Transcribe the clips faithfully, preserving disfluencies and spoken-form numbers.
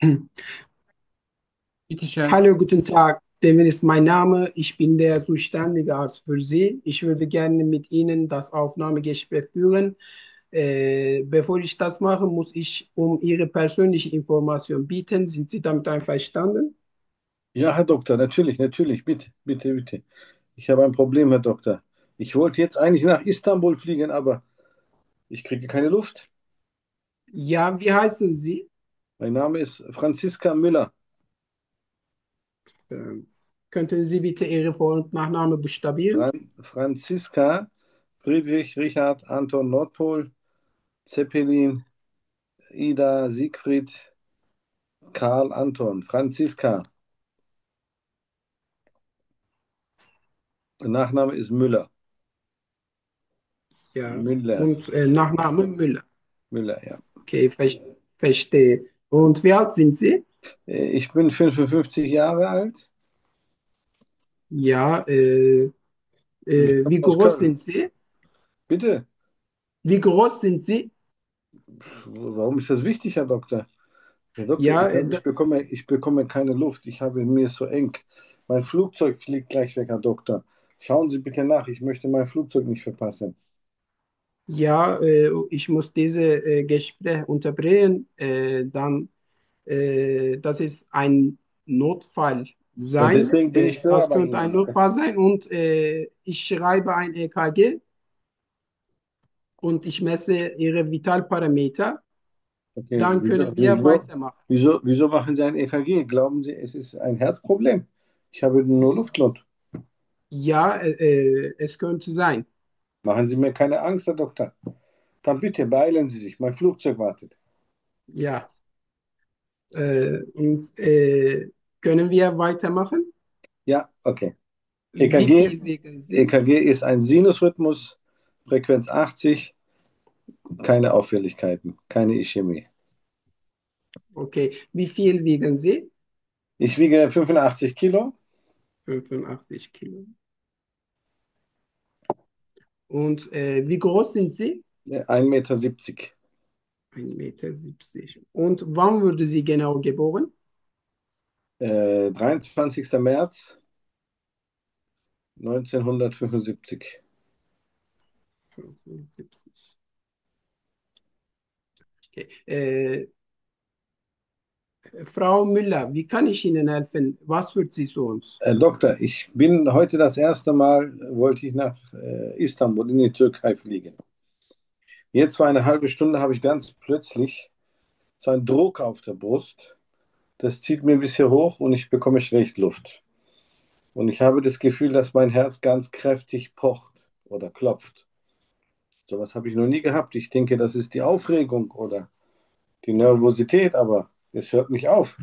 Bitteschön. Hallo, guten Tag. Devin ist mein Name. Ich bin der zuständige Arzt für Sie. Ich würde gerne mit Ihnen das Aufnahmegespräch führen. Äh, bevor ich das mache, muss ich um Ihre persönliche Information bitten. Sind Sie damit einverstanden? Ja, Herr Doktor, natürlich, natürlich, bitte, bitte, bitte. Ich habe ein Problem, Herr Doktor. Ich wollte jetzt eigentlich nach Istanbul fliegen, aber ich kriege keine Luft. Ja, wie heißen Sie? Mein Name ist Franziska Müller. Ähm, Könnten Sie bitte Ihre Vor- und Nachname buchstabieren? Fran Franziska Friedrich Richard Anton Nordpol Zeppelin Ida Siegfried Karl Anton. Franziska. Nachname ist Müller. Ja. Müller. Und äh, Nachname Müller. Müller, ja. Okay, ver verstehe. Und wie alt sind Sie? Äh, Ich bin fünfundfünfzig Jahre alt Ja, äh, und ich äh, komme wie aus groß Köln. sind Sie? Bitte, Wie groß sind Sie? warum ist das wichtig, Herr Doktor? Herr Doktor, Ja, ich äh, glaube, ich bekomme, ich bekomme keine Luft. Ich habe mir ist so eng. Mein Flugzeug fliegt gleich weg, Herr Doktor. Schauen Sie bitte nach. Ich möchte mein Flugzeug nicht verpassen. ja, äh, ich muss diese äh, Gespräch unterbrechen. Äh, dann, äh, das ist ein Notfall Ja, sein. deswegen bin Äh, ich da das bei könnte ein Ihnen. Notfall sein und äh, ich schreibe ein E K G und ich messe Ihre Vitalparameter. Okay, Dann wieso, können wir wieso, weitermachen. wieso, wieso machen Sie ein E K G? Glauben Sie, es ist ein Herzproblem? Ich habe nur Luftnot. Ja, äh, äh, es könnte sein. Machen Sie mir keine Angst, Herr Doktor. Dann bitte beeilen Sie sich. Mein Flugzeug wartet. Ja, äh, und äh, können wir weitermachen? Ja, okay. Wie E K G, viel wiegen Sie? E K G ist ein Sinusrhythmus, Frequenz achtzig, keine Auffälligkeiten, keine Ischämie. Okay, wie viel wiegen Sie? Ich wiege fünfundachtzig Kilo, fünfundachtzig Kilo. Und äh, wie groß sind Sie? ein Meter. siebzig. ein Meter siebzig. Und wann wurde sie genau geboren? Äh, dreiundzwanzigster März neunzehnhundertfünfundsiebzig. fünfundsiebzig. Okay. Äh, Frau Müller, wie kann ich Ihnen helfen? Was wird Sie zu uns? Herr Doktor, ich bin heute das erste Mal, wollte ich nach äh, Istanbul in die Türkei fliegen. Jetzt vor eine halbe Stunde habe ich ganz plötzlich so einen Druck auf der Brust. Das zieht mir bis hier hoch und ich bekomme schlecht Luft. Und ich habe das Gefühl, dass mein Herz ganz kräftig pocht oder klopft. Sowas habe ich noch nie gehabt. Ich denke, das ist die Aufregung oder die Nervosität, aber es hört nicht auf.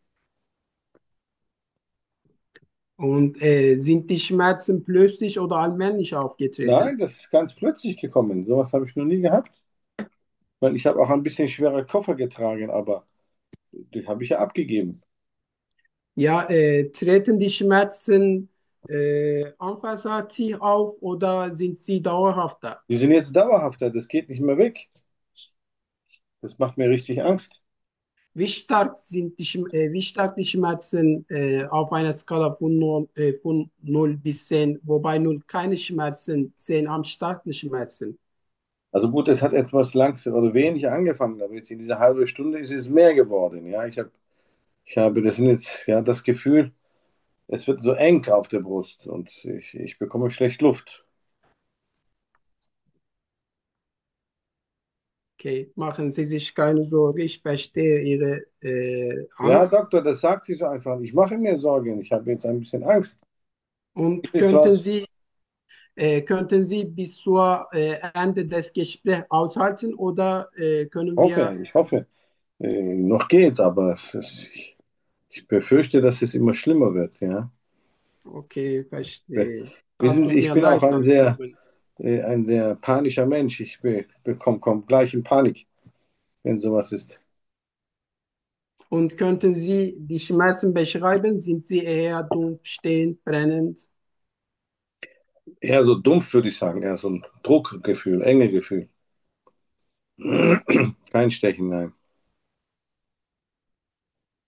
Und äh, sind die Schmerzen plötzlich oder allmählich aufgetreten? Nein, das ist ganz plötzlich gekommen. Sowas habe ich noch nie gehabt. Weil ich habe auch ein bisschen schwere Koffer getragen, aber die habe ich ja abgegeben. Ja, äh, treten die Schmerzen äh, anfallsartig auf oder sind sie dauerhafter? Die sind jetzt dauerhafter, das geht nicht mehr weg. Das macht mir richtig Angst. Wie stark sind die, Schm- äh, wie stark die Schmerzen äh, auf einer Skala von null, äh, von null bis zehn, wobei null keine Schmerzen, zehn am starken Schmerzen? Also gut, es hat etwas langsam oder wenig angefangen, aber jetzt in dieser halben Stunde ist es mehr geworden. Ja, ich habe, ich habe, das sind jetzt, ja, das Gefühl, es wird so eng auf der Brust und ich, ich bekomme schlecht Luft. Okay, machen Sie sich keine Sorge, ich verstehe Ihre äh, Ja, Angst. Doktor, das sagt sie so einfach. Ich mache mir Sorgen. Ich habe jetzt ein bisschen Angst. Und Ist könnten was? Sie, äh, könnten Sie bis zur äh, Ende des Gesprächs aushalten oder äh, können wir, Hoffe, ich hoffe. Äh, noch geht's, aber es, ich, ich befürchte, dass es immer schlimmer wird. Ja. okay, verstehe. Das Wissen Sie, tut ich mir bin auch leid, ein das zu sehr, hören. äh, ein sehr panischer Mensch. Ich be, bekomme komm gleich in Panik, wenn sowas ist. Und könnten Sie die Schmerzen beschreiben? Sind sie eher dumpf, stehend, brennend? Eher so dumpf, würde ich sagen. Eher so ein Druckgefühl, enge Gefühl. Kein Stechen, nein.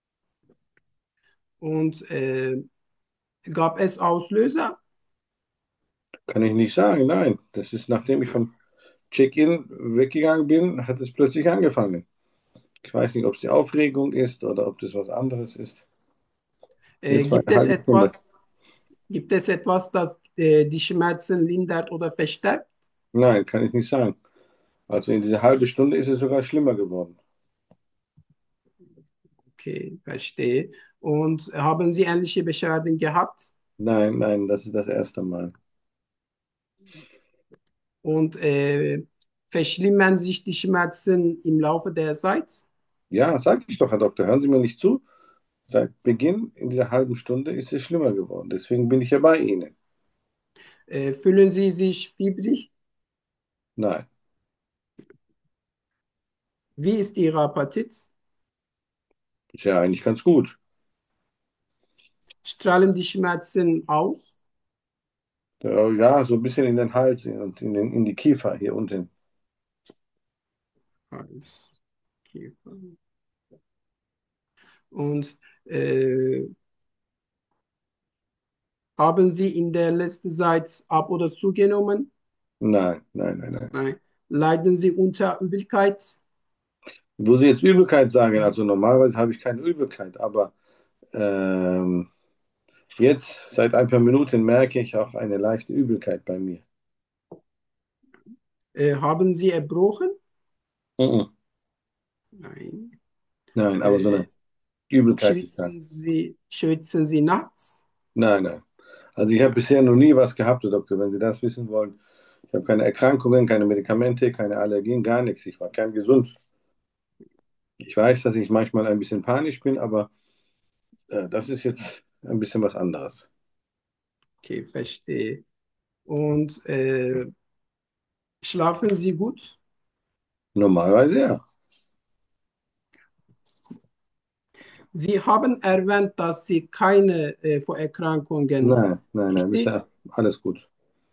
Und äh, gab es Auslöser? Kann ich nicht sagen, nein. Das ist, nachdem ich vom Check-in weggegangen bin, hat es plötzlich angefangen. Ich weiß nicht, ob es die Aufregung ist oder ob das was anderes ist. Äh, Jetzt war gibt eine es halbe Stunde. etwas, gibt es etwas, das äh, die Schmerzen lindert oder verstärkt? Nein, kann ich nicht sagen. Also in dieser halben Stunde ist es sogar schlimmer geworden. Okay, verstehe. Und haben Sie ähnliche Beschwerden gehabt? Nein, nein, das ist das erste Mal. Und äh, verschlimmern sich die Schmerzen im Laufe der Zeit? Ja, sag ich doch, Herr Doktor, hören Sie mir nicht zu? Seit Beginn in dieser halben Stunde ist es schlimmer geworden. Deswegen bin ich ja bei Ihnen. Äh, fühlen Sie sich fiebrig? Nein, Wie ist Ihre Appetit? ist ja eigentlich ganz gut. Strahlen die Schmerzen aus? Ja, ja, so ein bisschen in den Hals und in den, in die Kiefer hier unten. Hals, Kiefer. Und äh, haben Sie in der letzten Zeit ab oder zugenommen? Nein, nein, nein, nein. Nein. Leiden Sie unter Übelkeit? Wo Sie jetzt Übelkeit sagen, also normalerweise habe ich keine Übelkeit, aber ähm, jetzt, seit ein paar Minuten, merke ich auch eine leichte Übelkeit bei mir. Äh, haben Sie erbrochen? Mhm. Nein. Nein, aber so Äh, eine Übelkeit ist da. schwitzen Sie, schwitzen Sie nachts? Nein, nein. Also ich habe Nein. bisher noch nie was gehabt, Herr Doktor, wenn Sie das wissen wollen. Ich habe keine Erkrankungen, keine Medikamente, keine Allergien, gar nichts. Ich war kerngesund. Ich weiß, dass ich manchmal ein bisschen panisch bin, aber äh, das ist jetzt ein bisschen was anderes. Okay, verstehe. Und äh, schlafen Sie gut? Normalerweise ja. Sie haben erwähnt, dass Sie keine äh, Vorerkrankungen, Nein, nein, nein, richtig? bisher alles gut.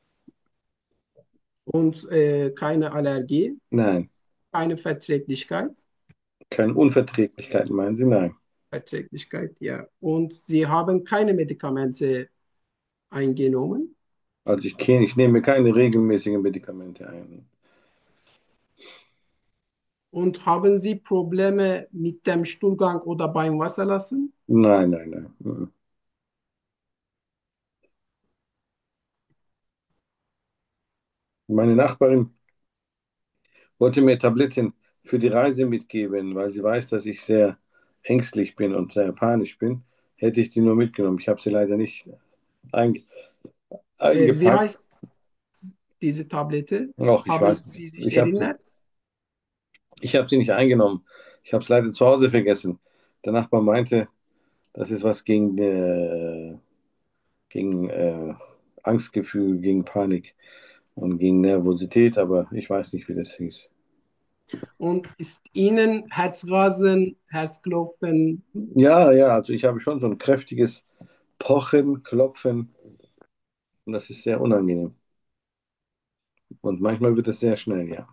Und äh, keine Allergie, Nein, keine Verträglichkeit. keine Unverträglichkeiten, meinen Sie? Nein. Verträglichkeit, ja. Und Sie haben keine Medikamente eingenommen. Also ich, kenn, ich nehme keine regelmäßigen Medikamente ein. Und haben Sie Probleme mit dem Stuhlgang oder beim Wasserlassen? Nein, nein, nein. Mhm. Meine Nachbarin wollte mir Tabletten für die Reise mitgeben, weil sie weiß, dass ich sehr ängstlich bin und sehr panisch bin. Hätte ich die nur mitgenommen. Ich habe sie leider nicht einge Äh, wie eingepackt. heißt diese Tablette? Och, ich Haben weiß nicht. Sie sich Ich habe sie, erinnert? ich habe sie nicht eingenommen. Ich habe es leider zu Hause vergessen. Der Nachbar meinte, das ist was gegen, äh, gegen äh, Angstgefühl, gegen Panik und gegen Nervosität, aber ich weiß nicht, wie das hieß. Und ist Ihnen Herzrasen, Herzklopfen? Ja, ja, also ich habe schon so ein kräftiges Pochen, Klopfen und das ist sehr unangenehm. Und manchmal wird es sehr schnell, ja.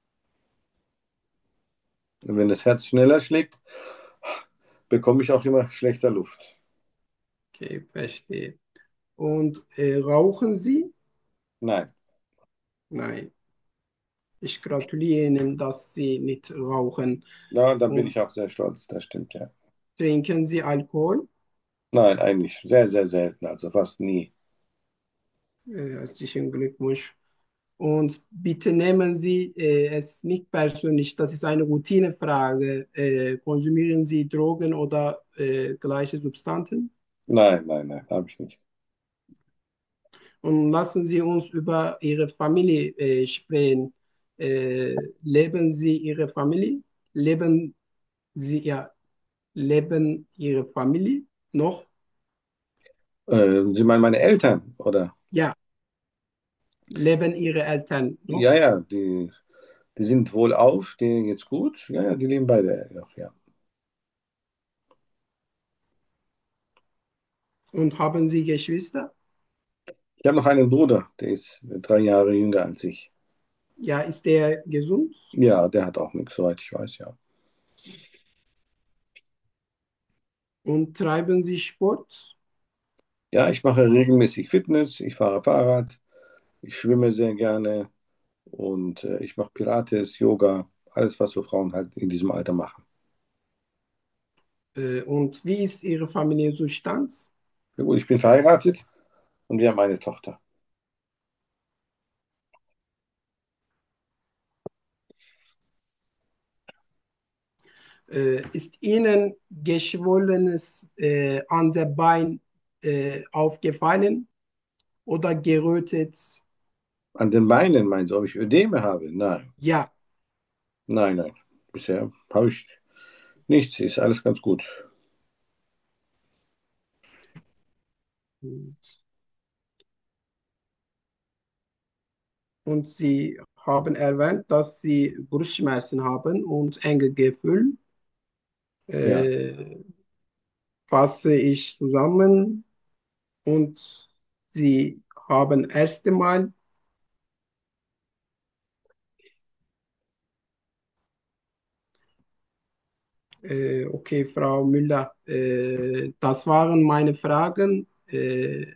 Und wenn das Herz schneller schlägt, bekomme ich auch immer schlechter Luft. Okay, verstehe. Und äh, rauchen Sie? Nein, Nein. Ich gratuliere Ihnen, dass Sie nicht rauchen. na, da bin Und ich auch sehr stolz, das stimmt, ja. trinken Sie Alkohol? Nein, eigentlich sehr, sehr selten, also fast nie. Äh, herzlichen Glückwunsch. Und bitte nehmen Sie äh, es nicht persönlich, das ist eine Routinefrage. Äh, konsumieren Sie Drogen oder äh, gleiche Substanzen? Nein, nein, nein, habe ich nicht. Und lassen Sie uns über Ihre Familie äh, sprechen. Äh, leben Sie Ihre Familie? Leben Sie, ja, leben Ihre Familie noch? Äh, Sie meinen meine Eltern, oder? Ja, leben Ihre Eltern noch? Ja, ja, die, die sind wohlauf, denen geht's gut. Ja, ja, die leben beide noch, ja. Und haben Sie Geschwister? Ich habe noch einen Bruder, der ist drei Jahre jünger als ich. Ja, ist der gesund? Ja, der hat auch nichts, soweit ich weiß, ja. Und treiben Sie Sport? Ja, ich mache regelmäßig Fitness, ich fahre Fahrrad, ich schwimme sehr gerne und äh, ich mache Pilates, Yoga, alles, was so Frauen halt in diesem Alter machen. Äh, und wie ist Ihre Familienzustand? Ja, gut, ich bin verheiratet und wir haben eine Tochter. Äh, ist Ihnen Geschwollenes äh, an der Bein äh, aufgefallen oder gerötet? An den Beinen meinst du, ob ich Ödeme habe? Nein, Ja. nein, nein. Bisher habe ich nichts, ist alles ganz gut. Und Sie haben erwähnt, dass Sie Brustschmerzen haben und enge Gefühl. Ja, Äh, fasse ich zusammen und Sie haben erst einmal, äh, okay, Frau Müller, äh, das waren meine Fragen. Äh,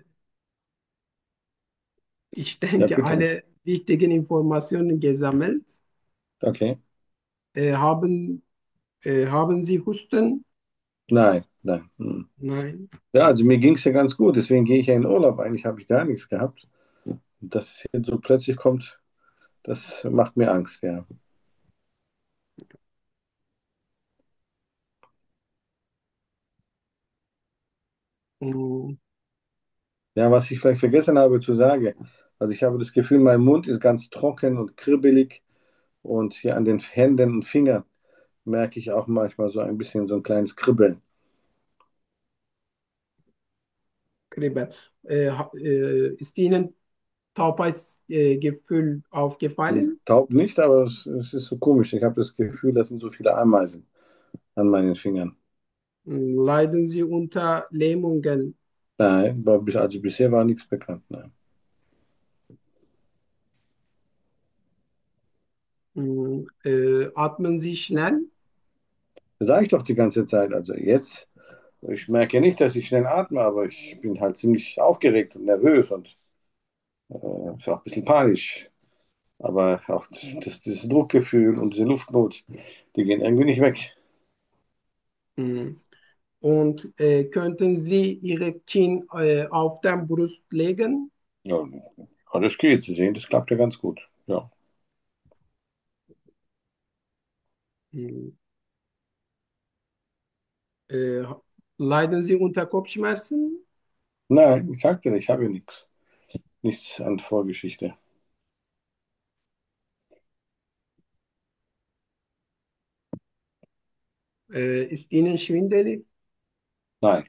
ich ja, denke, bitte. alle wichtigen Informationen gesammelt. Okay. Äh, haben, äh, haben Sie Husten? Nein, nein. Hm. Nein. Ja, also mir ging es ja ganz gut, deswegen gehe ich ja in Urlaub. Eigentlich habe ich gar nichts gehabt. Und dass es jetzt so plötzlich kommt, das macht mir Angst, ja. Mm, Ja, was ich vielleicht vergessen habe zu sagen, also ich habe das Gefühl, mein Mund ist ganz trocken und kribbelig und hier an den Händen und Fingern merke ich auch manchmal so ein bisschen so ein kleines Kribbeln. Gräber. Äh, ha- äh, ist Ihnen Taubheitsgefühl aufgefallen? Taub nicht, aber es, es ist so komisch. Ich habe das Gefühl, das sind so viele Ameisen an meinen Fingern. Leiden Sie unter Lähmungen? Nein, war bis- also bisher war nichts bekannt. Nein. Mm, Äh, atmen Sie schnell? Das sage ich doch die ganze Zeit. Also jetzt, ich merke nicht, dass ich schnell atme, aber ich bin halt ziemlich aufgeregt und nervös und äh, ist auch ein bisschen panisch. Aber auch das, dieses Druckgefühl und diese Luftnot, die gehen irgendwie nicht weg. Mm. Und äh, könnten Sie Ihre Kinn äh, auf der Brust legen? Ja, alles geht. Sie sehen, das klappt ja ganz gut. Ja. Mm. Äh, leiden Sie unter Kopfschmerzen? Nein, ich sagte, ich habe ja nichts. Nichts an Vorgeschichte. Äh, ist Ihnen schwindelig? Nein.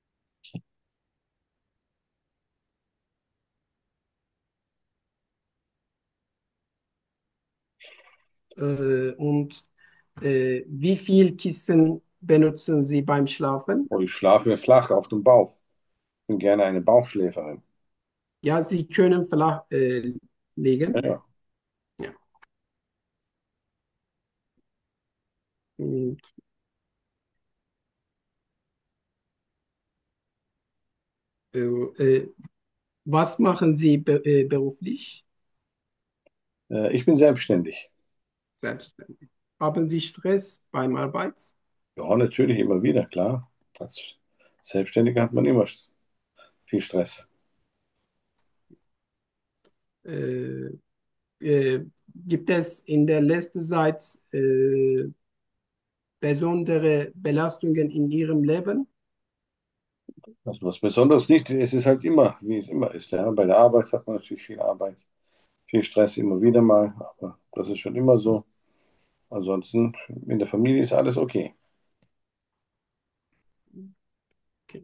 Äh, und äh, wie viel Kissen benutzen Sie beim Schlafen? Und ich schlafe flach auf dem Bauch. Bin gerne eine Bauchschläferin. Ja, Sie können flach äh, Ja, legen. ja. Ja. Und, äh, äh, was machen Sie be äh, beruflich? Äh, Ich bin selbstständig. Selbstständig. Haben Sie Stress beim Arbeit? Ja, natürlich immer wieder, klar. Als Selbstständiger hat man immer viel Stress. Äh, äh, gibt es in der letzten Zeit äh, besondere Belastungen in Ihrem Leben? Also was Besonderes nicht, es ist halt immer, wie es immer ist. Ja. Bei der Arbeit hat man natürlich viel Arbeit, viel Stress immer wieder mal, aber das ist schon immer so. Ansonsten in der Familie ist alles okay. Okay.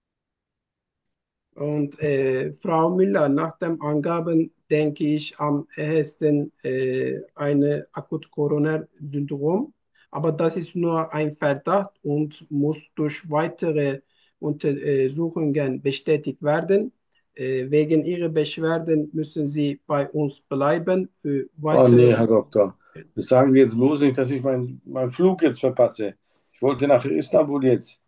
Und äh, Frau Müller, nach den Angaben denke ich am ehesten äh, eine Akut-Koronär-Syndrom. Aber das ist nur ein Verdacht und muss durch weitere Untersuchungen bestätigt werden. Äh, wegen Ihrer Beschwerden müssen Sie bei uns bleiben für Oh weitere nee, Herr Doktor, Untersuchungen. das sagen Sie jetzt bloß nicht, dass ich meinen meinen Flug jetzt verpasse. Ich wollte nach Istanbul jetzt.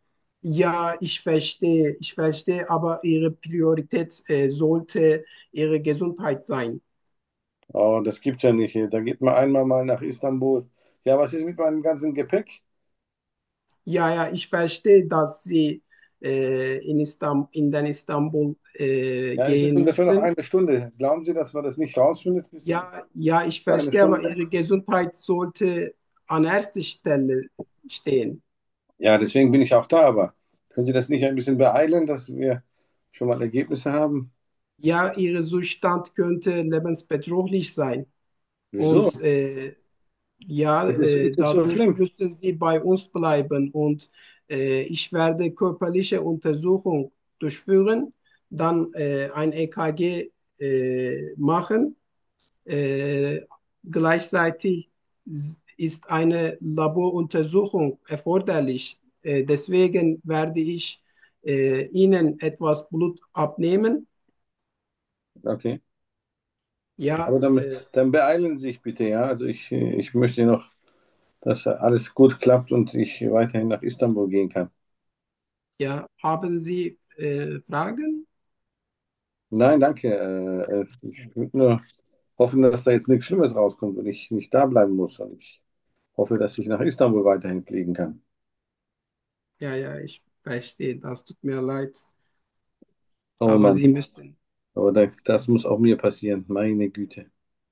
Ja, ich verstehe, ich verstehe, aber Ihre Priorität äh, sollte Ihre Gesundheit sein. Oh, das gibt's ja nicht. Da geht man einmal mal nach Istanbul. Ja, was ist mit meinem ganzen Gepäck? Ja, ja, ich verstehe, dass Sie äh, in Istanbul, in den Istanbul äh, Ja, es ist gehen ungefähr noch möchten. eine Stunde. Glauben Sie, dass man das nicht rausfindet bis Ja, ja, ich für eine verstehe, aber Stunde? Ihre Gesundheit sollte an erster Stelle stehen. Ja, deswegen bin ich auch da, aber können Sie das nicht ein bisschen beeilen, dass wir schon mal Ergebnisse haben? Ja, Ihr Zustand könnte lebensbedrohlich sein. Wieso? Und äh, ja, Ist es, äh, ist es so dadurch schlimm? müssten Sie bei uns bleiben und äh, ich werde körperliche Untersuchung durchführen, dann äh, ein E K G äh, machen. Äh, Gleichzeitig ist eine Laboruntersuchung erforderlich. Äh, deswegen werde ich äh, Ihnen etwas Blut abnehmen. Okay. Ja, Aber dann, äh, dann beeilen Sie sich bitte, ja. Also ich, ich möchte noch, dass alles gut klappt und ich weiterhin nach Istanbul gehen kann. ja, haben Sie äh, Fragen? Nein, danke. Äh, äh, ich würde nur hoffen, dass da jetzt nichts Schlimmes rauskommt und ich nicht da bleiben muss. Und ich hoffe, dass ich nach Istanbul weiterhin fliegen kann. Ja, ja, ich verstehe, das tut mir leid, Oh aber Mann, Sie müssen. aber da, das muss auch mir passieren. Meine Güte.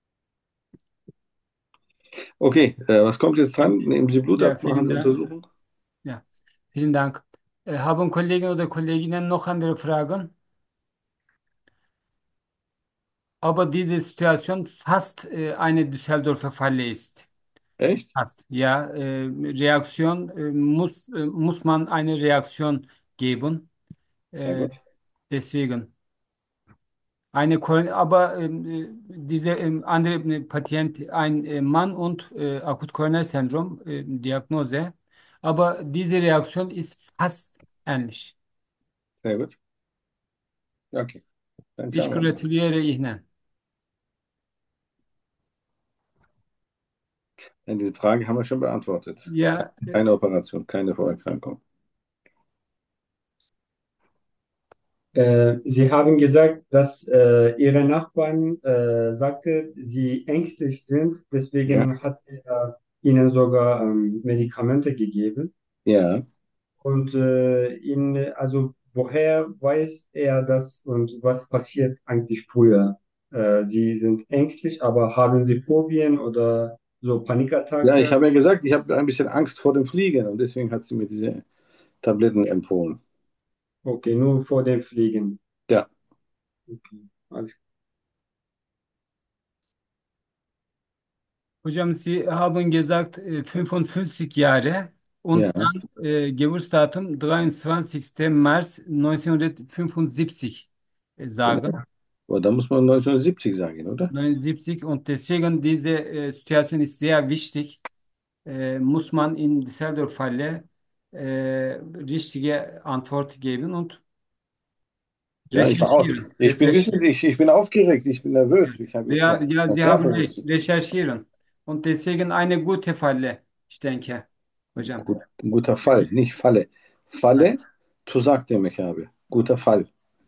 Okay, äh, was kommt jetzt dran? Nehmen Sie Blut Ja, ab, machen vielen Sie Dank. Untersuchung? Ja, vielen Dank. Äh, haben Kollegen oder Kolleginnen noch andere Fragen? Aber diese Situation fast äh, eine Düsseldorfer Falle ist. Echt? Fast. Ja, äh, Reaktion äh, muss, äh, muss man eine Reaktion geben. Sehr Äh, gut. deswegen. Eine, Kor- aber ähm, äh, diese ähm, andere äh, Patient, ein äh, Mann und äh, akut Syndrom, äh, Diagnose. Aber diese Reaktion ist fast ähnlich. Sehr gut. Okay, dann Ich schauen wir mal. gratuliere Ihnen. Denn diese Frage haben wir schon beantwortet. Ja, äh, Keine Operation, keine Vorerkrankung. Äh, Sie haben gesagt, dass äh, Ihre Nachbarn äh, sagte, Sie ängstlich sind. Ja, Deswegen hat er Ihnen sogar ähm, Medikamente gegeben. ja. Und äh, ihn, also woher weiß er das und was passiert eigentlich früher? Äh, Sie sind ängstlich, aber haben Sie Phobien oder so Ja, ich Panikattacke? habe ja gesagt, ich habe ein bisschen Angst vor dem Fliegen und deswegen hat sie mir diese Tabletten empfohlen. Okay, nur vor dem Fliegen. Ja, Okay, alles. hocam Sie haben gesagt äh, fünfundfünfzig Jahre und ja. dann äh, Geburtsdatum dreiundzwanzigster März neunzehnhundertfünfundsiebzig äh, sagen. Aber da muss man neunzehnhundertsiebzig sagen, oder? neunundsiebzig und deswegen diese äh, Situation ist sehr wichtig. Äh, muss man in Düsseldorf Falle äh, richtige Antwort geben und Ja, ich war auch. recherchieren. Ich bin, wissen Sie, Recherchieren. ich, ich bin aufgeregt, ich bin nervös. Ich habe jetzt Ja, noch ja, das Sie haben recht. Theatersitzen. Recherchieren. Und deswegen eine gute Falle, ich denke, hocam. Gut, ein guter Fall, nicht Falle. Falle, tuzak demek abi. Guter Fall,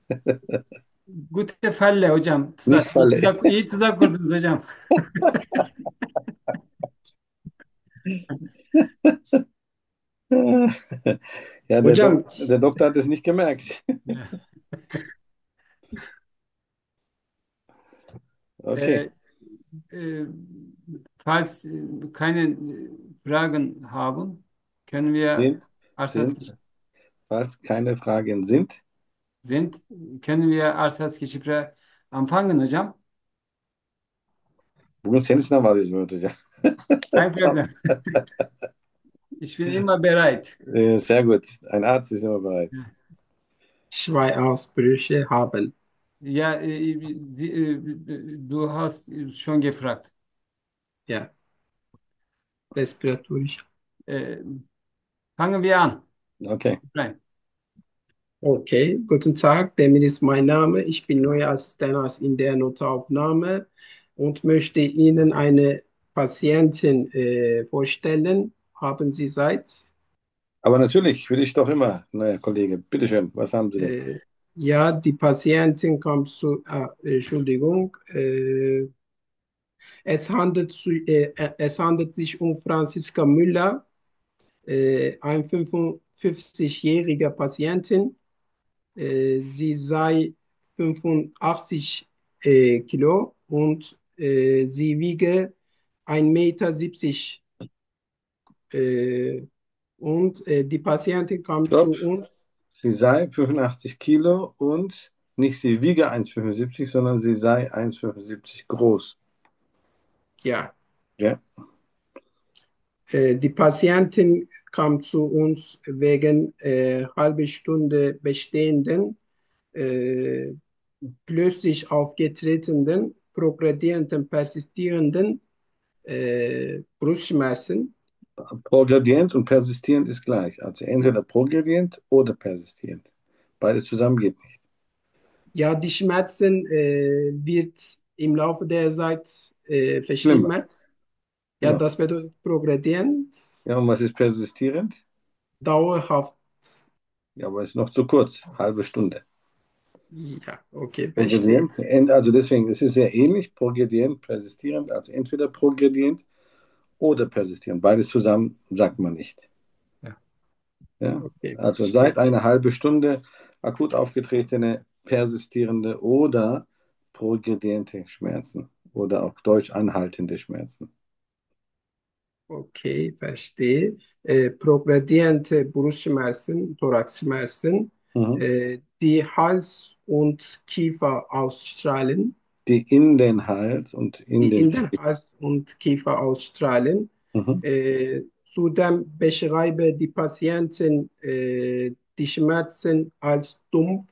Gute Falle hocam. nicht Tuzak. İyi Falle. tuzak, iyi tuzak kurdunuz hocam. Ja, der, Dok Hocam, der Doktor hat es nicht gemerkt. Ja. Okay, Äh, äh, falls äh, keine äh, Fragen haben, können wir, sind, als sind, falls keine Fragen sind. sind, können wir als Gespräch anfangen hocam. Bugün senin sınav alıyoruz Mehmet Hoca. Kein Problem. Ich bin immer bereit. Äh, Sehr gut. Ein Arzt ist immer bereit. Schweißausbrüche haben. Ja, äh, die, äh, du hast schon gefragt. Ja, respiratorisch. Äh, fangen wir an. Okay. Nein. Okay, guten Tag, Demir ist mein Name. Ich bin neuer Assistent in der Notaufnahme und möchte Ihnen eine Patientin äh, vorstellen. Haben Sie Zeit? Aber natürlich, will ich doch immer, naja, Kollege, bitteschön, was haben Sie denn? Äh, ja, die Patientin kam zu, ah, Entschuldigung, äh, es handelt, zu, äh, äh, es handelt sich um Franziska Müller, äh, ein fünfundfünfzigjähriger Patientin. Äh, sie sei fünfundachtzig äh, Kilo und äh, sie wiege ein Meter siebzig äh, und äh, die Patientin kam zu Stopp. uns. Sie sei fünfundachtzig Kilo und nicht sie wiege eins Komma fünfundsiebzig, sondern sie sei eins Komma fünfundsiebzig groß. Ja, Ja. äh, die Patientin kam zu uns wegen äh, halbe Stunde bestehenden, äh, plötzlich aufgetretenen, progredierenden, persistierenden äh, Brustschmerzen. Progredient und persistierend ist gleich. Also entweder progredient oder persistierend. Beides zusammen geht nicht. Ja, die Schmerzen äh, wird im Laufe der Zeit äh, Schlimmer. verschlimmert. Ja, Genau. das bedeutet progredient, Ja, und was ist persistierend? dauerhaft. Ja, aber es ist noch zu kurz. Halbe Stunde. Ja, okay, verstehe. Progredient, ent- also deswegen, es ist sehr ähnlich. Progredient, persistierend. Also entweder progredient oder persistierend. Beides zusammen sagt man nicht. Ja. Ja? Okay, Also verstehe. seit einer halben Stunde akut aufgetretene, persistierende oder progrediente Schmerzen oder auch deutsch anhaltende Schmerzen. Okay, verstehe. Äh, progrediente Brustschmerzen, Thoraxschmerzen, Mhm. äh, die Hals- und Kiefer ausstrahlen, Die in den Hals und in die den in den Knie. Hals und Kiefer ausstrahlen. Mhm. Äh, zudem beschreibe die Patienten äh, die Schmerzen als dumpf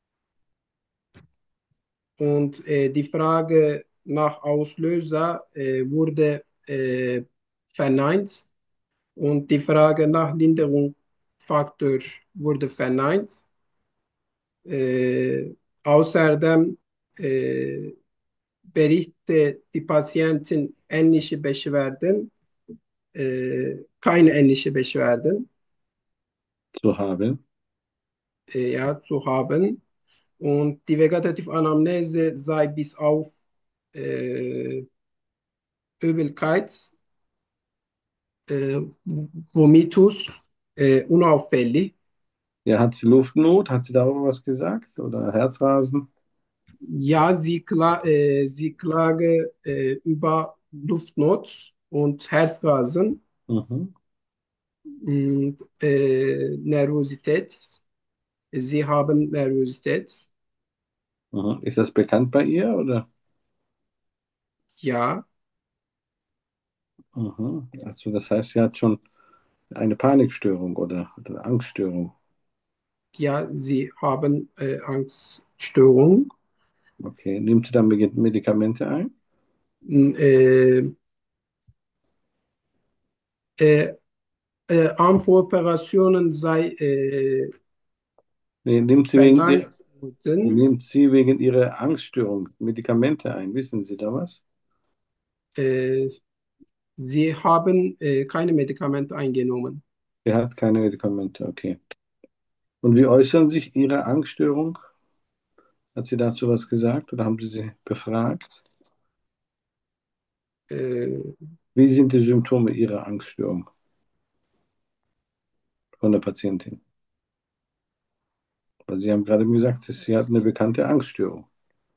und äh, die Frage nach Auslöser äh, wurde äh, verneint und die Frage nach Linderungsfaktor wurde verneint. Äh, außerdem äh, berichtete die Patientin ähnliche Beschwerden, äh, keine ähnliche Beschwerden Zu haben. äh, ja, zu haben. Und die vegetative Anamnese sei bis auf äh, Übelkeit, äh, Vomitus äh, unauffällig. Ja, hat sie Luftnot? Hat sie darüber was gesagt? Oder Herzrasen? Ja, sie, kla äh, sie klage äh, über Luftnot und Herzrasen Mhm. und äh, Nervosität. Sie haben Nervosität. Mhm. Ist das bekannt bei ihr? Oder? Ja, Mhm. Also das heißt, sie hat schon eine Panikstörung oder, oder Angststörung. ja, sie haben äh, Angststörung. Okay. Nimmt sie dann Medi- Medikamente ein? Äh, äh, äh, Amputoperationen sei äh, Nee, nimmt sie wegen verneint ihr, worden. nimmt sie wegen ihrer Angststörung Medikamente ein? Wissen Sie da was? Äh, sie haben äh, keine Medikamente eingenommen. Sie hat keine Medikamente, okay. Und wie äußern sich Ihre Angststörung? Hat sie dazu was gesagt oder haben Sie sie befragt? Äh, Wie sind die Symptome Ihrer Angststörung von der Patientin? Weil Sie haben gerade gesagt, dass sie hat eine bekannte Angststörung.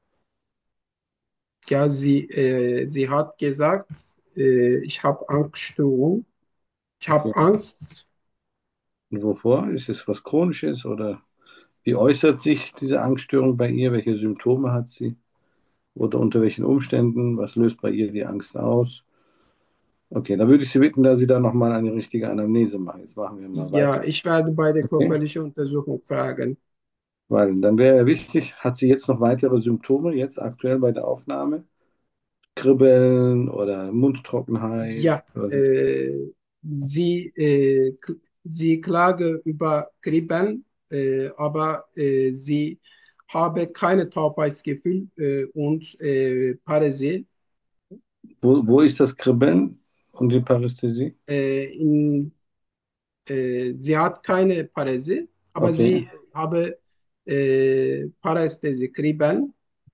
ja, sie, äh, sie hat gesagt, äh, ich habe Angststörung. Ich Okay. habe Angst. Und wovor? Ist es was Chronisches oder wie äußert sich diese Angststörung bei ihr? Welche Symptome hat sie? Oder unter welchen Umständen? Was löst bei ihr die Angst aus? Okay, dann würde ich Sie bitten, dass Sie da nochmal eine richtige Anamnese machen. Jetzt machen wir mal weiter. Ja, ich werde bei der Okay? körperlichen Untersuchung fragen. Weil dann wäre ja wichtig, hat sie jetzt noch weitere Symptome, jetzt aktuell bei der Aufnahme? Kribbeln oder Mundtrockenheit? Ja, Oder, äh, sie, äh, k- sie klage über Kribbeln, äh, aber äh, sie habe keine Taubheitsgefühl äh, und äh, Paräsie. wo, wo ist das Kribbeln und die Parästhesie? Äh, in, Äh, sie hat keine Paräsie, aber Okay. sie habe äh, Parästhesie, Kribbeln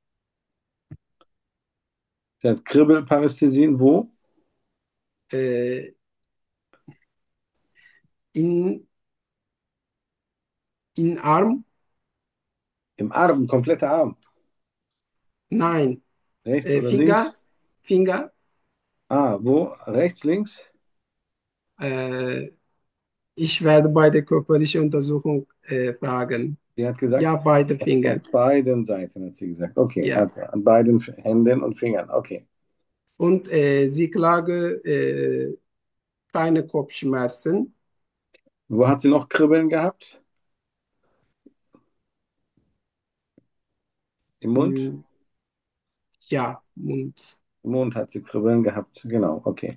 Sie hat Kribbelparästhesien wo? äh, in, in Arm, Im Arm, kompletter Arm. nein, Rechts äh, oder Finger, links? Finger, Ah, wo? Rechts, links? äh, ich werde bei der körperlichen Untersuchung äh, fragen. Sie hat gesagt, Ja, beide auf, auf Finger, beiden Seiten hat sie gesagt. Okay, ja. also an beiden Händen und Fingern. Okay. Und äh, sie klage äh, keine Kopfschmerzen. Wo hat sie noch Kribbeln gehabt? Im Mund? Hm, ja, und, Im Mund hat sie Kribbeln gehabt. Genau, okay.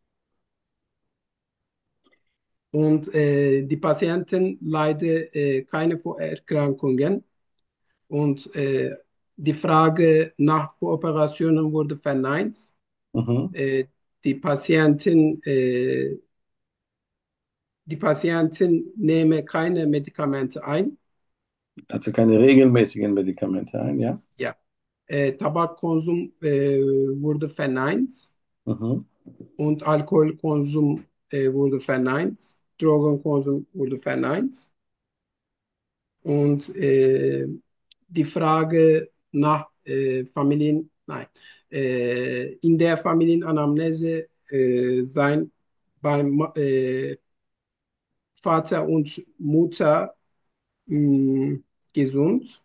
und äh, die Patientin leidet äh, keine Vorerkrankungen. Und äh, die Frage nach Operationen wurde verneint. Mhm. Äh, die Patientin, äh, die Patientin nehme keine Medikamente ein. Also keine regelmäßigen Medikamente ein, ja? Ja. Äh, Tabakkonsum äh, wurde verneint Mhm. und Alkoholkonsum äh, wurde verneint. Drogenkonsum wurde verneint. Und äh, die Frage nach äh, Familien, nein, äh, in der Familienanamnese äh, sein beim äh, Vater und Mutter mh, gesund.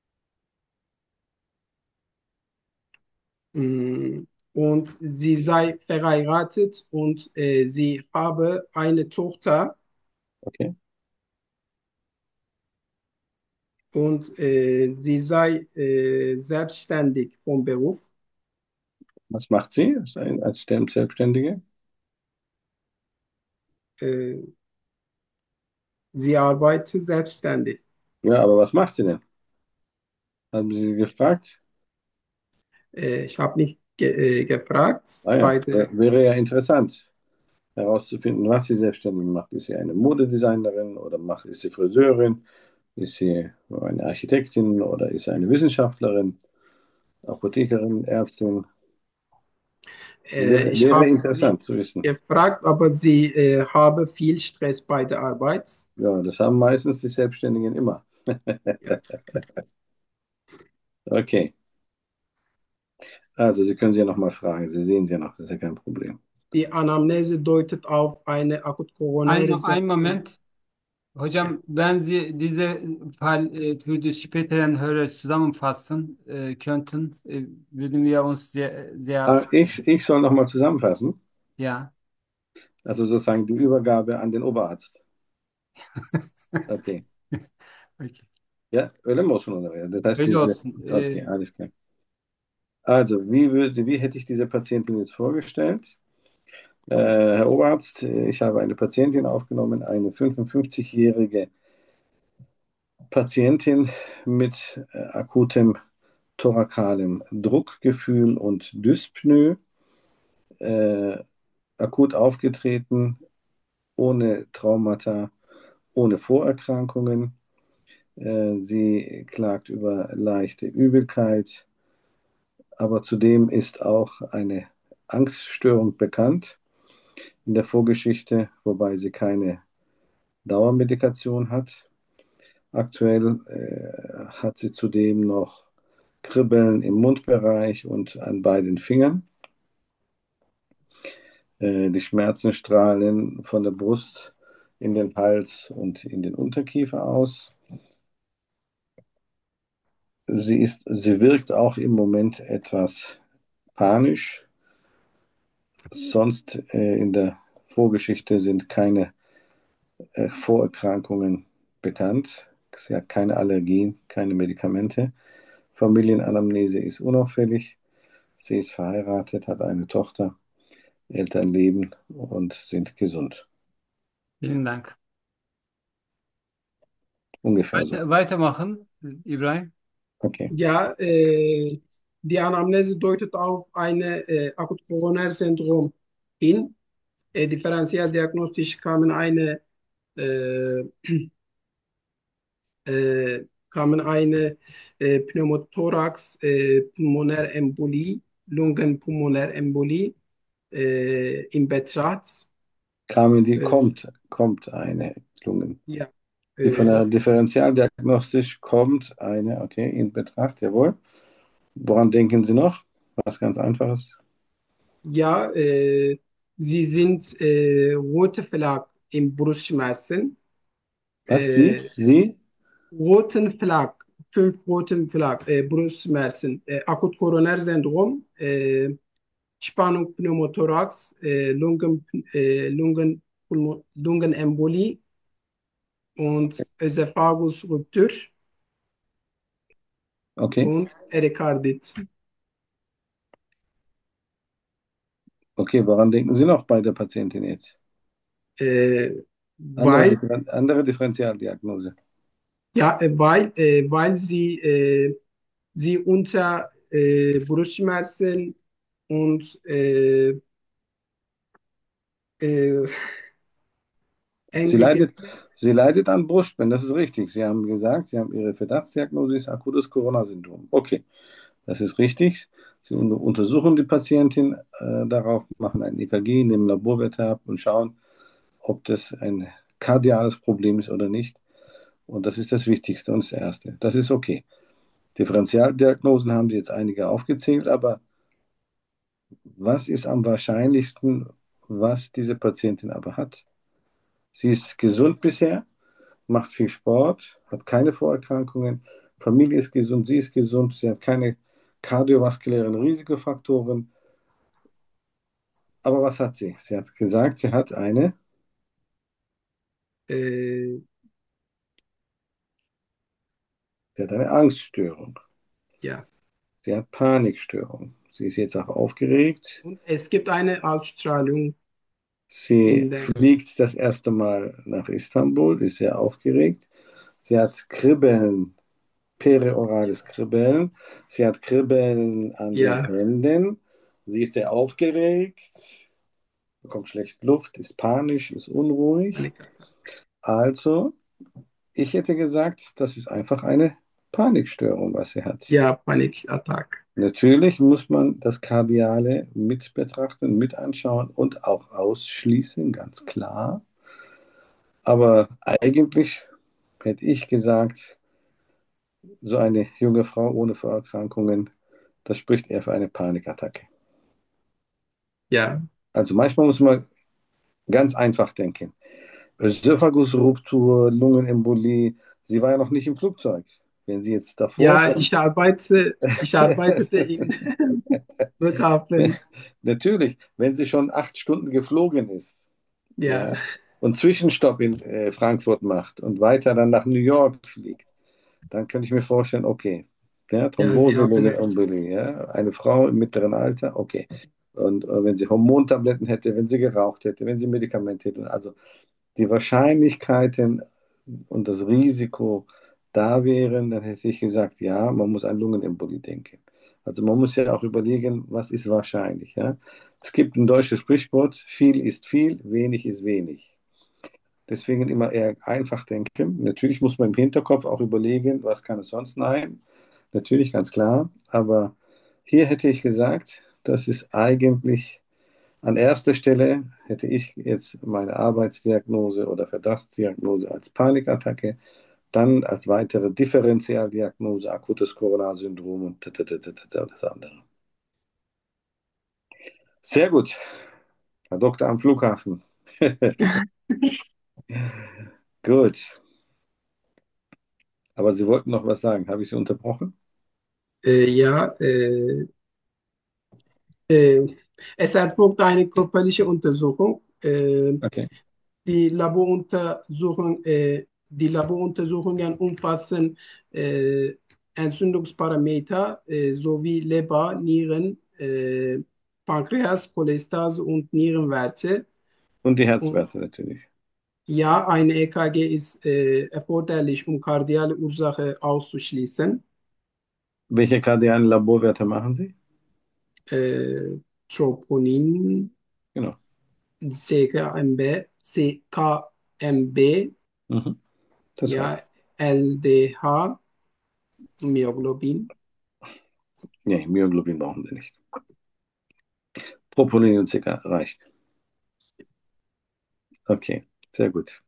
Mh, und sie sei verheiratet und äh, sie habe eine Tochter Okay. und äh, sie sei äh, selbstständig vom Beruf. Was macht sie als als Selbstständige? Äh, sie arbeitet selbstständig. Ja, aber was macht sie denn? Haben Sie sie gefragt? Äh, ich habe nicht ge äh, gefragt. Ah ja, Beide, wär- wäre ja interessant herauszufinden, was sie selbstständig macht. Ist sie eine Modedesignerin oder macht, ist sie Friseurin? Ist sie eine Architektin oder ist sie eine Wissenschaftlerin, Apothekerin, Ärztin? äh, Wäre, ich wäre habe nicht interessant zu wissen. gefragt, aber sie äh, habe viel Stress bei der Arbeit. Ja, das haben meistens die Selbstständigen immer. Ja. Okay, also Sie können sie ja nochmal fragen. Sie sehen sie ja noch, das ist ja kein Problem. Die Anamnese deutet auf eine akut Ein, koronare ein Syndrom. Moment. Ja. Hocam, wenn Sie diese Fall äh, für die späteren Hörer zusammenfassen äh, könnten, äh, würden wir uns sehr, sehr Ah, freuen. ich, ich soll nochmal zusammenfassen. Ja. Also sozusagen die Übergabe an den Oberarzt. Okay. Okay. Ja, öyle mi olsun ona ya? Das heißt, Öyle diese, olsun. okay, Ee, alles klar. Also, wie würde, wie hätte ich diese Patientin jetzt vorgestellt? Äh, Herr Oberarzt, ich habe eine Patientin aufgenommen, eine fünfundfünfzig-jährige Patientin mit äh, akutem thorakalem Druckgefühl und Dyspnoe, äh, akut aufgetreten, ohne Traumata, ohne Vorerkrankungen. Äh, sie klagt über leichte Übelkeit, aber zudem ist auch eine Angststörung bekannt in der Vorgeschichte, wobei sie keine Dauermedikation hat. Aktuell äh, hat sie zudem noch Kribbeln im Mundbereich und an beiden Fingern. Äh, die Schmerzen strahlen von der Brust in den Hals und in den Unterkiefer aus. Sie ist, sie wirkt auch im Moment etwas panisch. Sonst äh, in der Vorgeschichte sind keine äh, Vorerkrankungen bekannt. Sie hat keine Allergien, keine Medikamente. Familienanamnese ist unauffällig. Sie ist verheiratet, hat eine Tochter. Eltern leben und sind gesund. vielen Dank. Ungefähr so. Weiter, weitermachen, İbrahim. Okay. Ja, äh, die Anamnese deutet auf eine äh, akut koronare Syndrom hin. Äh, differenziell diagnostisch kamen eine äh, äh, kamen eine äh, Pneumothorax, äh, Pulmonärembolie, Lungenpulmonärembolie äh, in Betracht. Kamen die, Äh, kommt, kommt eine Lungen. ja, Die von äh, der Differentialdiagnostisch kommt eine, okay, in Betracht, jawohl. Woran denken Sie noch? Was ganz Einfaches. ja, äh, sie sind äh, rote Fleck im Brustschmerzen. Was Sie? Äh, Sie? roten Fleck, fünf roten Fleck, äh, Brustschmerzen, äh, Akut-Koronär-Syndrom, äh, Spannung Pneumothorax, äh, Lungen, äh, Lungen, Pulmo- Lungenembolie und Ösophagus-Ruptur Okay. und Perikardit. Okay, woran denken Sie noch bei der Patientin jetzt? Äh, Andere, weil, Differen andere Differentialdiagnose. ja, äh, weil, äh, weil sie, äh, sie unter äh, Brustschmerzen und äh, äh, Sie enge leidet, Gefühl, sie leidet an Brustbein, das ist richtig. Sie haben gesagt, Sie haben Ihre Verdachtsdiagnose ist akutes Corona-Syndrom. Okay, das ist richtig. Sie un untersuchen die Patientin äh, darauf, machen ein E K G, nehmen Laborwerte ab und schauen, ob das ein kardiales Problem ist oder nicht. Und das ist das Wichtigste und das Erste. Das ist okay. Differentialdiagnosen haben Sie jetzt einige aufgezählt, aber was ist am wahrscheinlichsten, was diese Patientin aber hat? Sie ist gesund bisher, macht viel Sport, hat keine Vorerkrankungen, Familie ist gesund, sie ist gesund, sie hat keine kardiovaskulären Risikofaktoren. Aber was hat sie? Sie hat gesagt, sie hat eine, äh, sie hat eine Angststörung. ja. Sie hat Panikstörung. Sie ist jetzt auch aufgeregt. Und es gibt eine Ausstrahlung Sie in der, fliegt das erste Mal nach Istanbul, ist sehr aufgeregt. Sie hat Kribbeln, periorales Kribbeln. Sie hat Kribbeln an den ja, Händen. Sie ist sehr aufgeregt, bekommt schlecht Luft, ist panisch, ist unruhig. Panikattacke. Also, ich hätte gesagt, das ist einfach eine Panikstörung, was sie hat. Ja, Panikattacke. Natürlich muss man das Kardiale mit betrachten, mit anschauen und auch ausschließen, ganz klar. Aber eigentlich hätte ich gesagt, so eine junge Frau ohne Vorerkrankungen, das spricht eher für eine Panikattacke. Ja, Also manchmal muss man ganz einfach denken. Ösophagusruptur, Lungenembolie, sie war ja noch nicht im Flugzeug. Wenn sie jetzt davor ja, schon. ich arbeite, ich arbeitete in Flughafen. Natürlich, wenn sie schon acht Stunden geflogen ist, Ja, ja, und Zwischenstopp in äh, Frankfurt macht und weiter dann nach New York fliegt, dann könnte ich mir vorstellen, okay, ja, ja, sie Thrombose, haben, Lungenembolie, ja, eine Frau im mittleren Alter, okay. Und äh, wenn sie Hormontabletten hätte, wenn sie geraucht hätte, wenn sie Medikamente hätte, also die Wahrscheinlichkeiten und das Risiko da wären, dann hätte ich gesagt, ja, man muss an Lungenembolie denken. Also man muss ja auch überlegen, was ist wahrscheinlich. Ja? Es gibt ein deutsches Sprichwort, viel ist viel, wenig ist wenig. Deswegen immer eher einfach denken. Natürlich muss man im Hinterkopf auch überlegen, was kann es sonst sein. Natürlich, ganz klar. Aber hier hätte ich gesagt, das ist eigentlich an erster Stelle hätte ich jetzt meine Arbeitsdiagnose oder Verdachtsdiagnose als Panikattacke, dann als weitere Differentialdiagnose akutes Coronarsyndrom und t- t- t- t- t- das andere. Sehr gut, Herr Doktor am Flughafen. Gut, aber Sie wollten noch was sagen. Habe ich Sie unterbrochen? äh, ja, äh, äh, es erfolgt eine körperliche Untersuchung. Äh, Okay. die Laboruntersuchung, äh, die Laboruntersuchungen umfassen äh, Entzündungsparameter äh, sowie Leber, Nieren, äh, Pankreas, Cholestase und Nierenwerte. Und die Und Herzwerte natürlich. ja, ein E K G ist äh, erforderlich, um kardiale Ursache auszuschließen. Welche kardialen Laborwerte machen Sie? Äh, Troponin, Genau. C K M B, C K M B, M B, Mhm. Das reicht. ja, L D H, Myoglobin. Nee, Myoglobin brauchen Sie nicht. Proponin und Zucker reicht. Okay, sehr gut.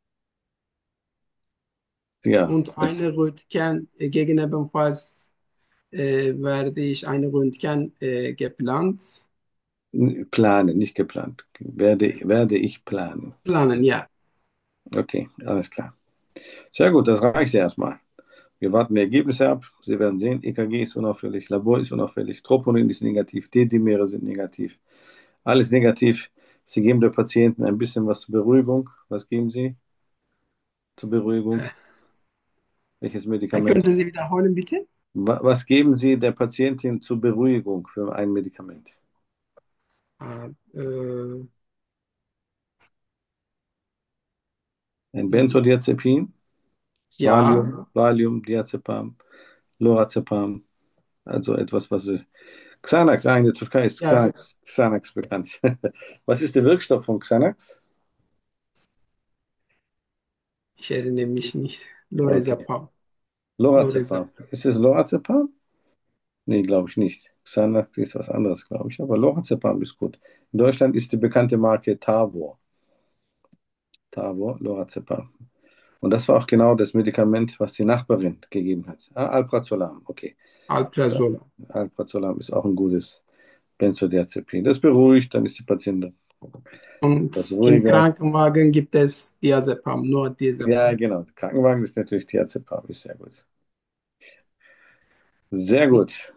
Ja, Und das, eine Röntgen, äh, gegebenenfalls äh, werde ich eine Röntgen äh, geplant. planen, nicht geplant. Werde, werde ich planen. Planen, ja. Okay, alles klar. Sehr gut, das reicht erstmal. Wir warten die Ergebnisse ab. Sie werden sehen, E K G ist unauffällig, Labor ist unauffällig, Troponin ist negativ, D-Dimere sind negativ. Alles negativ. Sie geben der Patienten ein bisschen was zur Beruhigung. Was geben Sie zur Beruhigung? Äh, Welches äh, Medikament? könnten Sie wiederholen, bitte? Wa- Was geben Sie der Patientin zur Beruhigung für ein Medikament? Ah, äh, Ein hm, Benzodiazepin, ja, Valium, Valium, Diazepam, Lorazepam, also etwas, was Sie. Xanax, ah, in der Türkei ist ja, Xanax, Xanax bekannt. Was ist der Wirkstoff von Xanax? ich erinnere mich nicht. Okay. Lorazepam. Lorazepam. Lorazepam. Ist es Lorazepam? Nee, glaube ich nicht. Xanax ist was anderes, glaube ich. Aber Lorazepam ist gut. In Deutschland ist die bekannte Marke Tavor. Tavor, Lorazepam. Und das war auch genau das Medikament, was die Nachbarin gegeben hat. Ah, Alprazolam, okay. Alprazolam. Alprazolam ist auch ein gutes Benzodiazepin. Das beruhigt, dann ist die Patientin etwas Und im ruhiger. Krankenwagen gibt es Diazepam, nur Ja, Diazepam. genau. Krankenwagen ist natürlich Diazepam, ist sehr gut. Sehr gut.